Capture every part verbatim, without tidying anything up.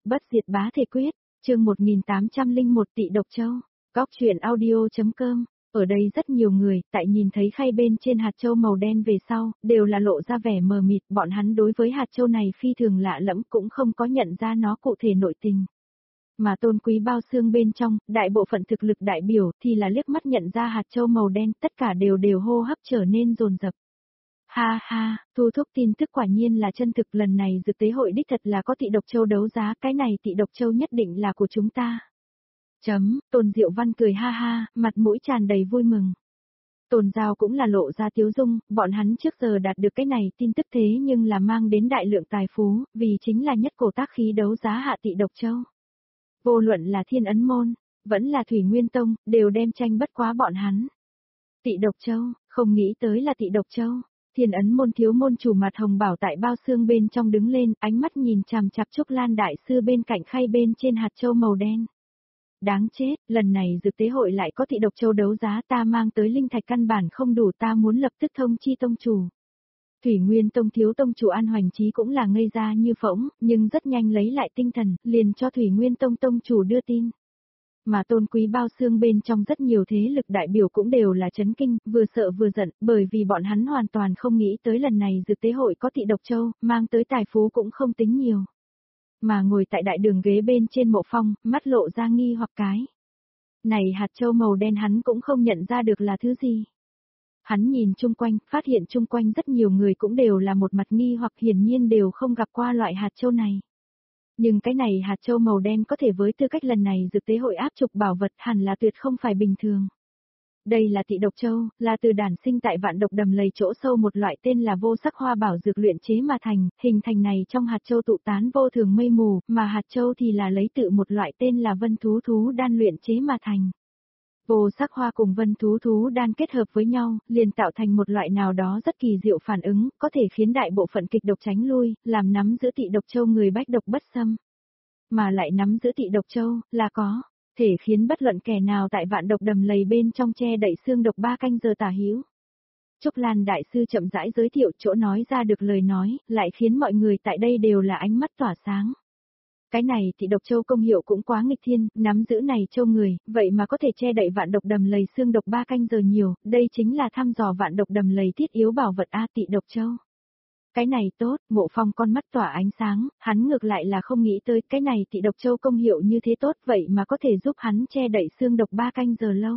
Bất diệt bá thể quyết, chương một nghìn tám trăm lẻ một Tị độc châu. Góc truyện audio.com. Ở đây rất nhiều người, tại nhìn thấy khay bên trên hạt châu màu đen về sau, đều là lộ ra vẻ mờ mịt, bọn hắn đối với hạt châu này phi thường lạ lẫm cũng không có nhận ra nó cụ thể nội tình. Mà tôn quý bao xương bên trong, đại bộ phận thực lực đại biểu thì là liếc mắt nhận ra hạt châu màu đen, tất cả đều đều hô hấp trở nên dồn dập. Ha ha, Thu Thúc tin tức quả nhiên là chân thực, lần này dược tế hội đích thật là có Tị độc châu đấu giá, cái này Tị độc châu nhất định là của chúng ta. Chấm, Tôn Diệu Văn cười ha ha, mặt mũi tràn đầy vui mừng. Tôn Giao cũng là lộ ra tiếu dung, bọn hắn trước giờ đạt được cái này tin tức thế nhưng là mang đến đại lượng tài phú, vì chính là nhất cổ tác khí đấu giá hạ Tị độc châu. Vô luận là Thiên Ấn Môn, vẫn là Thủy Nguyên Tông, đều đem tranh bất quá bọn hắn. Tị độc châu, không nghĩ tới là Tị độc châu. Thiên Ấn Môn thiếu môn chủ mặt hồng bảo tại bao xương bên trong đứng lên, ánh mắt nhìn chằm chằm Trúc Lan đại sư bên cạnh khay bên trên hạt châu màu đen. Đáng chết, lần này dược tế hội lại có Tị độc châu đấu giá, ta mang tới linh thạch căn bản không đủ, ta muốn lập tức thông chi tông chủ. Thủy Nguyên Tông thiếu tông chủ An Hoành Chí cũng là ngây ra như phỗng, nhưng rất nhanh lấy lại tinh thần, liền cho Thủy Nguyên Tông tông chủ đưa tin. Mà tôn quý bao xương bên trong rất nhiều thế lực đại biểu cũng đều là chấn kinh, vừa sợ vừa giận, bởi vì bọn hắn hoàn toàn không nghĩ tới lần này dược tế hội có Tị độc châu, mang tới tài phú cũng không tính nhiều. Mà ngồi tại đại đường ghế bên trên Mộ Phong, mắt lộ ra nghi hoặc cái. Này hạt châu màu đen hắn cũng không nhận ra được là thứ gì. Hắn nhìn chung quanh, phát hiện chung quanh rất nhiều người cũng đều là một mặt nghi hoặc, hiển nhiên đều không gặp qua loại hạt châu này. Nhưng cái này hạt châu màu đen có thể với tư cách lần này dược tế hội áp trục bảo vật hẳn là tuyệt không phải bình thường. Đây là Tị độc châu, là từ đản sinh tại vạn độc đầm lầy chỗ sâu một loại tên là vô sắc hoa bảo dược luyện chế mà thành, hình thành này trong hạt châu tụ tán vô thường mây mù, mà hạt châu thì là lấy tự một loại tên là vân thú thú đan luyện chế mà thành. Vô sắc hoa cùng vân thú thú đan kết hợp với nhau, liền tạo thành một loại nào đó rất kỳ diệu phản ứng, có thể khiến đại bộ phận kịch độc tránh lui, làm nắm giữ Tị độc châu người bách độc bất xâm. Mà lại nắm giữ Tị độc châu, là có thể khiến bất luận kẻ nào tại vạn độc đầm lầy bên trong che đậy xương độc ba canh giờ tả hữu. Trúc Lan đại sư chậm rãi giới thiệu chỗ nói ra được lời nói, lại khiến mọi người tại đây đều là ánh mắt tỏa sáng. Cái này Tị độc châu công hiệu cũng quá nghịch thiên, nắm giữ này châu người, vậy mà có thể che đậy vạn độc đầm lầy xương độc ba canh giờ nhiều, đây chính là thăm dò vạn độc đầm lầy thiết yếu bảo vật A Tị độc châu. Cái này tốt, Mộ Phong con mắt tỏa ánh sáng, hắn ngược lại là không nghĩ tới cái này Tị độc châu công hiệu như thế tốt vậy mà có thể giúp hắn che đậy xương độc ba canh giờ lâu.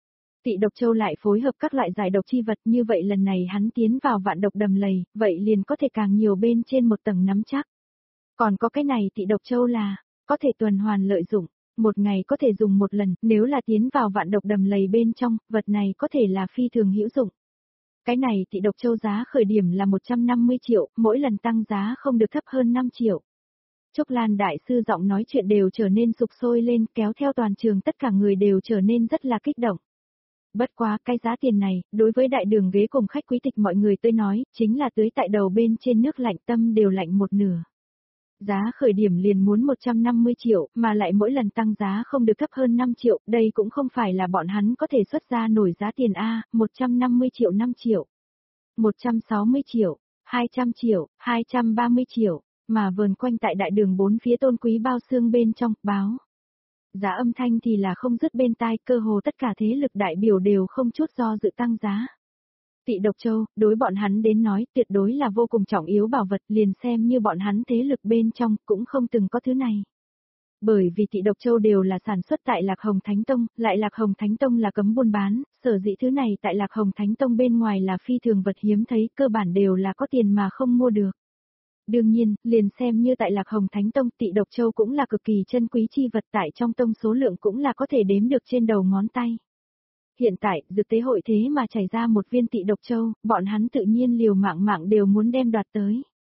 Tị độc châu lại phối hợp các loại giải độc chi vật, như vậy lần này hắn tiến vào vạn độc đầm lầy, vậy liền có thể càng nhiều bên trên một tầng nắm chắc. Còn có cái này Tị độc châu là, có thể tuần hoàn lợi dụng, một ngày có thể dùng một lần, nếu là tiến vào vạn độc đầm lầy bên trong, vật này có thể là phi thường hữu dụng. Cái này Tị độc châu giá khởi điểm là một trăm năm mươi triệu, mỗi lần tăng giá không được thấp hơn năm triệu. Trúc Lan đại sư giọng nói chuyện đều trở nên sục sôi lên, kéo theo toàn trường tất cả người đều trở nên rất là kích động. Bất quá, cái giá tiền này, đối với đại đường ghế cùng khách quý tịch mọi người tôi nói, chính là tưới tại đầu bên trên nước lạnh, tâm đều lạnh một nửa. Giá khởi điểm liền muốn một trăm năm mươi triệu, mà lại mỗi lần tăng giá không được thấp hơn năm triệu, đây cũng không phải là bọn hắn có thể xuất ra nổi giá tiền A, một trăm năm mươi triệu năm triệu, một trăm sáu mươi triệu, hai trăm triệu, hai trăm ba mươi triệu, mà vờn quanh tại đại đường bốn phía tôn quý bao xương bên trong, báo. Giá âm thanh thì là không dứt bên tai, cơ hồ tất cả thế lực đại biểu đều không chút do dự tăng giá. Tị độc châu, đối bọn hắn đến nói tuyệt đối là vô cùng trọng yếu bảo vật, liền xem như bọn hắn thế lực bên trong cũng không từng có thứ này. Bởi vì Tị độc châu đều là sản xuất tại Lạc Hồng Thánh Tông, lại Lạc Hồng Thánh Tông là cấm buôn bán, sở dĩ thứ này tại Lạc Hồng Thánh Tông bên ngoài là phi thường vật hiếm thấy, cơ bản đều là có tiền mà không mua được. Đương nhiên, liền xem như tại Lạc Hồng Thánh Tông, Tị độc châu cũng là cực kỳ chân quý chi vật, tại trong tông số lượng cũng là có thể đếm được trên đầu ngón tay. Hiện tại, dược tế hội thế mà chảy ra một viên Tị độc châu, bọn hắn tự nhiên liều mạng mạng đều muốn đem đoạt tới.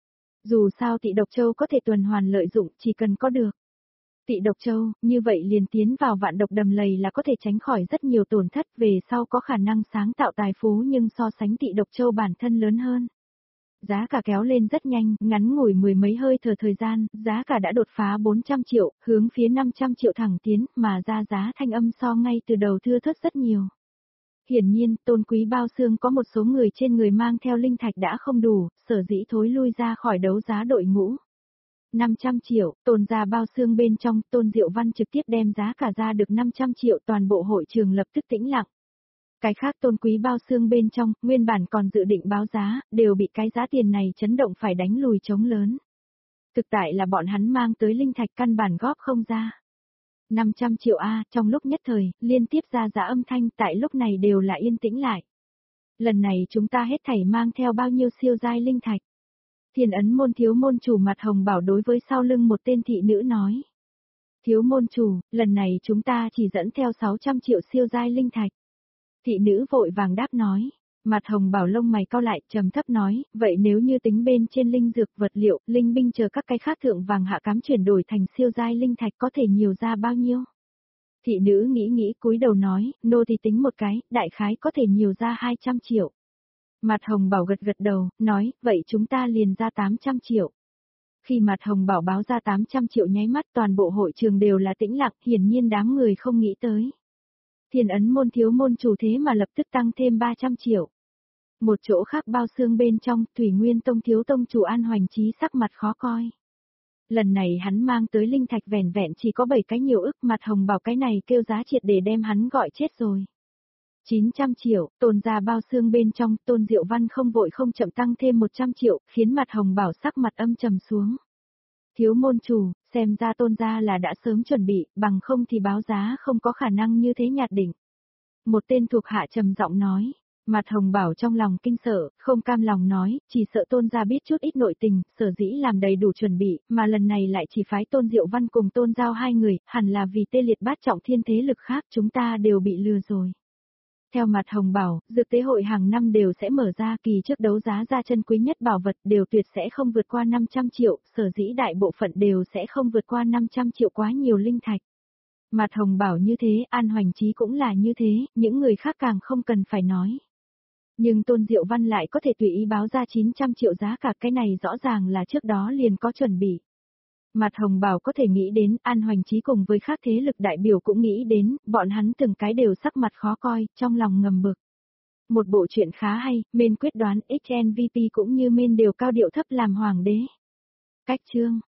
Dù sao Tị độc châu có thể tuần hoàn lợi dụng, chỉ cần có được Tị độc châu, như vậy liền tiến vào vạn độc đầm lầy là có thể tránh khỏi rất nhiều tổn thất, về sau có khả năng sáng tạo tài phú nhưng so sánh Tị độc châu bản thân lớn hơn. Giá cả kéo lên rất nhanh, ngắn ngủi mười mấy hơi thở thời gian, giá cả đã đột phá bốn trăm triệu, hướng phía năm trăm triệu thẳng tiến, mà ra giá thanh âm so ngay từ đầu thưa thớt rất nhiều. Hiển nhiên, tôn quý bao xương có một số người trên người mang theo linh thạch đã không đủ, sở dĩ thối lui ra khỏi đấu giá đội ngũ. năm trăm triệu, Tôn gia bao xương bên trong, Tôn Diệu Văn trực tiếp đem giá cả ra được năm trăm triệu, toàn bộ hội trường lập tức tĩnh lặng. Cái khác tôn quý bao xương bên trong, nguyên bản còn dự định báo giá, đều bị cái giá tiền này chấn động phải đánh lùi trống lớn. Thực tại là bọn hắn mang tới linh thạch căn bản góp không ra. năm trăm triệu A, trong lúc nhất thời, liên tiếp ra giá âm thanh tại lúc này đều là yên tĩnh lại. Lần này chúng ta hết thảy mang theo bao nhiêu siêu giai linh thạch. Thiên ấn môn thiếu môn chủ mặt hồng bảo đối với sau lưng một tên thị nữ nói. Thiếu môn chủ, lần này chúng ta chỉ dẫn theo sáu trăm triệu siêu giai linh thạch. Thị nữ vội vàng đáp nói. Mặt hồng bảo lông mày cau lại trầm thấp nói, vậy nếu như tính bên trên linh dược vật liệu, linh binh chờ các cái khác thượng vàng hạ cám chuyển đổi thành siêu giai linh thạch có thể nhiều ra bao nhiêu? Thị nữ nghĩ nghĩ cúi đầu nói, nô thì tính một cái, đại khái có thể nhiều ra hai trăm triệu. Mặt hồng bảo gật gật đầu, nói, vậy chúng ta liền ra tám trăm triệu. Khi mặt hồng bảo báo ra tám trăm triệu nháy mắt toàn bộ hội trường đều là tĩnh lặng, hiển nhiên đám người không nghĩ tới. Thiên ấn môn thiếu môn chủ thế mà lập tức tăng thêm ba trăm triệu. Một chỗ khác bao xương bên trong, Thủy Nguyên Tông thiếu tông chủ An Hoành Chí sắc mặt khó coi. Lần này hắn mang tới linh thạch vẻn vẹn chỉ có bảy cái nhiều ức, mặt hồng bảo cái này kêu giá triệt để đem hắn gọi chết rồi. chín trăm triệu, Tôn gia bao xương bên trong, Tôn Diệu Văn không vội không chậm tăng thêm một trăm triệu, khiến mặt hồng bảo sắc mặt âm trầm xuống. Thiếu môn chủ, xem ra Tôn gia là đã sớm chuẩn bị, bằng không thì báo giá không có khả năng như thế nhạt đỉnh. Một tên thuộc hạ trầm giọng nói. Mặt hồng bảo trong lòng kinh sợ, không cam lòng nói, chỉ sợ Tôn gia biết chút ít nội tình, sở dĩ làm đầy đủ chuẩn bị, mà lần này lại chỉ phái Tôn Diệu Văn cùng Tôn Giao hai người, hẳn là vì tê liệt bát trọng thiên thế lực khác chúng ta đều bị lừa rồi. Theo mặt hồng bảo, dược tế hội hàng năm đều sẽ mở ra, kỳ trước đấu giá ra chân quý nhất bảo vật đều tuyệt sẽ không vượt qua năm trăm triệu, sở dĩ đại bộ phận đều sẽ không vượt qua năm trăm triệu quá nhiều linh thạch. Mặt hồng bảo như thế, An Hoành Chí cũng là như thế, những người khác càng không cần phải nói. Nhưng Tôn Diệu Văn lại có thể tùy ý báo ra chín trăm triệu giá cả, cái này rõ ràng là trước đó liền có chuẩn bị. Mặt hồng bảo có thể nghĩ đến, An Hoành Chí cùng với khác thế lực đại biểu cũng nghĩ đến, bọn hắn từng cái đều sắc mặt khó coi, trong lòng ngầm bực. Một bộ chuyện khá hay, men quyết đoán ích en vê pê cũng như men đều cao điệu thấp làm hoàng đế. Cách chương